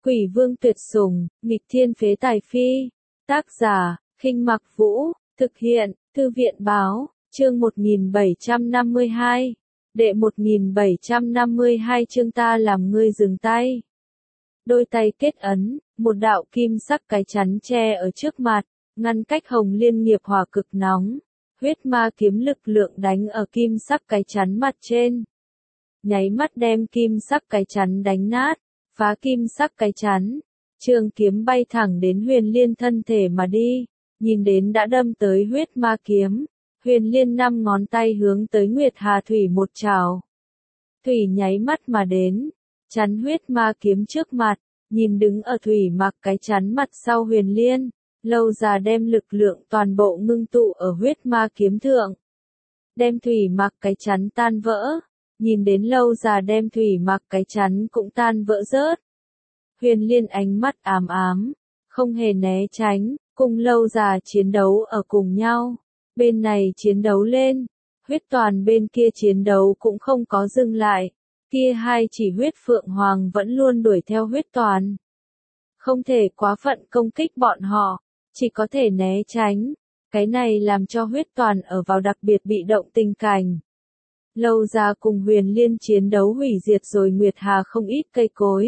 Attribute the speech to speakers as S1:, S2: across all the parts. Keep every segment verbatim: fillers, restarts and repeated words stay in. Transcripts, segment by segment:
S1: Quỷ vương tuyệt sủng, nghịch thiên phế tài phi. Tác giả, Khinh Mặc Vũ, thực hiện, Thư viện báo, chương một nghìn bảy trăm năm mươi hai. Đệ một nghìn bảy trăm năm mươi hai chương ta làm ngươi dừng tay. Đôi tay kết ấn, một đạo kim sắc cái chắn che ở trước mặt, ngăn cách Hồng Liên nghiệp hỏa cực nóng. Huyết ma kiếm lực lượng đánh ở kim sắc cái chắn mặt trên. Nháy mắt đem kim sắc cái chắn đánh nát, phá kim sắc cái chắn. Trường kiếm bay thẳng đến Huyền Liên thân thể mà đi, nhìn đến đã đâm tới huyết ma kiếm. Huyền Liên năm ngón tay hướng tới Nguyệt Hà Thủy một trảo. Thủy nháy mắt mà đến, chắn huyết ma kiếm trước mặt, nhìn đứng ở Thủy mặc cái chắn mặt sau Huyền Liên. Lâu già đem lực lượng toàn bộ ngưng tụ ở huyết ma kiếm thượng. Đem thủy mặc cái chắn tan vỡ. Nhìn đến lâu già đem thủy mặc cái chắn cũng tan vỡ rớt. Huyền Liên ánh mắt ám ám. Không hề né tránh. Cùng lâu già chiến đấu ở cùng nhau. Bên này chiến đấu lên. Huyết toàn bên kia chiến đấu cũng không có dừng lại. Kia hai chỉ huyết phượng hoàng vẫn luôn đuổi theo huyết toàn. Không thể quá phận công kích bọn họ. Chỉ có thể né tránh, cái này làm cho huyết toàn ở vào đặc biệt bị động tình cảnh. Lâu già cùng Huyền Liên chiến đấu hủy diệt rồi Nguyệt Hà không ít cây cối.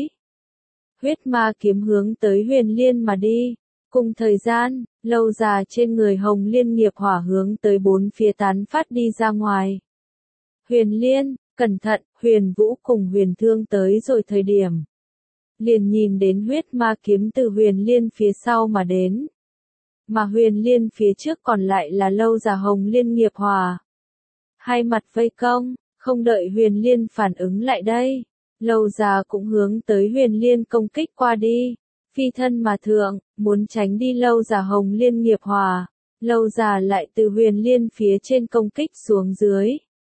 S1: Huyết ma kiếm hướng tới Huyền Liên mà đi, cùng thời gian, lâu già trên người Hồng Liên nghiệp hỏa hướng tới bốn phía tán phát đi ra ngoài. Huyền Liên, cẩn thận, Huyền Vũ cùng Huyền Thương tới rồi thời điểm. Liền nhìn đến huyết ma kiếm từ Huyền Liên phía sau mà đến. Mà Huyền Liên phía trước còn lại là lâu già Hồng Liên nghiệp hỏa. Hai mặt vây công, không đợi Huyền Liên phản ứng lại đây. Lâu già cũng hướng tới Huyền Liên công kích qua đi. Phi thân mà thượng, muốn tránh đi lâu già Hồng Liên nghiệp hỏa. Lâu già lại từ Huyền Liên phía trên công kích xuống dưới.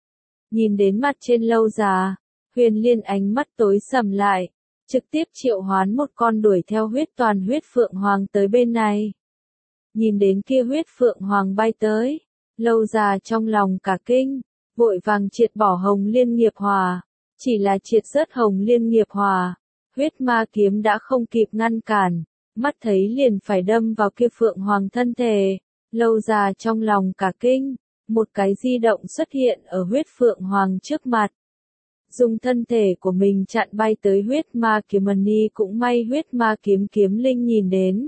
S1: Nhìn đến mặt trên lâu già, Huyền Liên ánh mắt tối sầm lại. Trực tiếp triệu hoán một con đuổi theo huyết toàn huyết phượng hoàng tới bên này. Nhìn đến kia huyết phượng hoàng bay tới, lâu già trong lòng cả kinh, vội vàng triệt bỏ Hồng Liên nghiệp hỏa, chỉ là triệt rớt Hồng Liên nghiệp hỏa, huyết ma kiếm đã không kịp ngăn cản, mắt thấy liền phải đâm vào kia phượng hoàng thân thể, lâu già trong lòng cả kinh, một cái di động xuất hiện ở huyết phượng hoàng trước mặt. Dùng thân thể của mình chặn bay tới huyết ma kiếm ni cũng may huyết ma kiếm kiếm linh nhìn đến.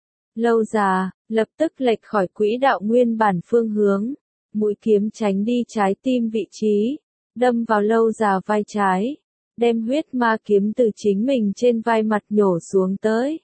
S1: Lâu già, lập tức lệch khỏi quỹ đạo nguyên bản phương hướng, mũi kiếm tránh đi trái tim vị trí, đâm vào lâu già vai trái, đem huyết ma kiếm từ chính mình trên vai mặt nhổ xuống tới.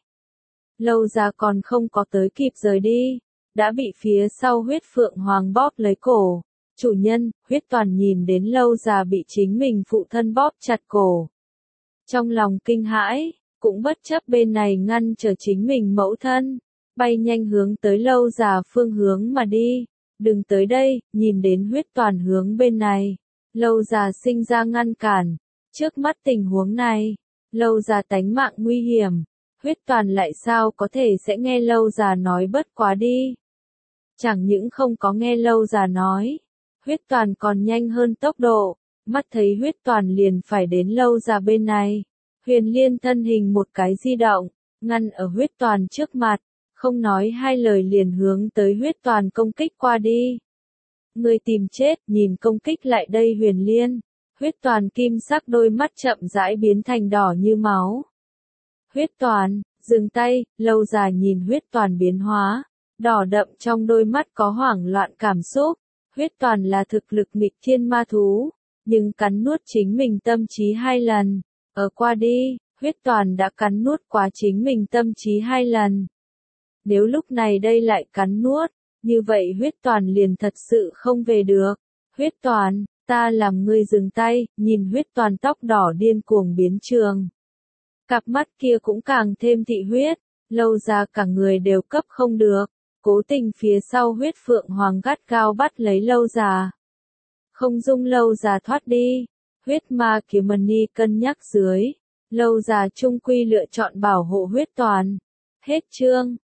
S1: Lâu già còn không có tới kịp rời đi, đã bị phía sau huyết phượng hoàng bóp lấy cổ. Chủ nhân, huyết toàn nhìn đến lâu già bị chính mình phụ thân bóp chặt cổ. Trong lòng kinh hãi, cũng bất chấp bên này ngăn trở chính mình mẫu thân. Bay nhanh hướng tới lâu già phương hướng mà đi, đừng tới đây, nhìn đến huyết toàn hướng bên này, lâu già sinh ra ngăn cản, trước mắt tình huống này, lâu già tánh mạng nguy hiểm, huyết toàn lại sao có thể sẽ nghe lâu già nói bất quá đi. Chẳng những không có nghe lâu già nói, huyết toàn còn nhanh hơn tốc độ, mắt thấy huyết toàn liền phải đến lâu già bên này, Huyền Liên thân hình một cái di động, ngăn ở huyết toàn trước mặt. Không nói hai lời liền hướng tới huyết toàn công kích qua đi. Người tìm chết, nhìn công kích lại đây Huyền Liên. Huyết toàn kim sắc đôi mắt chậm rãi biến thành đỏ như máu. Huyết toàn, dừng tay, lâu già nhìn huyết toàn biến hóa. Đỏ đậm trong đôi mắt có hoảng loạn cảm xúc. Huyết toàn là thực lực nghịch thiên ma thú. Nhưng cắn nuốt chính mình tâm trí hai lần. Ở qua đi, huyết toàn đã cắn nuốt quá chính mình tâm trí hai lần. Nếu lúc này đây lại cắn nuốt, như vậy huyết toàn liền thật sự không về được. Huyết toàn, ta làm ngươi dừng tay, nhìn huyết toàn tóc đỏ điên cuồng biến trường. Cặp mắt kia cũng càng thêm thị huyết, lâu già cả người đều cấp không được, cố tình phía sau huyết phượng hoàng gắt gao bắt lấy lâu già. Không dung lâu già thoát đi, huyết ma kiếm ni cân nhắc dưới, lâu già trung quy lựa chọn bảo hộ huyết toàn. Hết chương.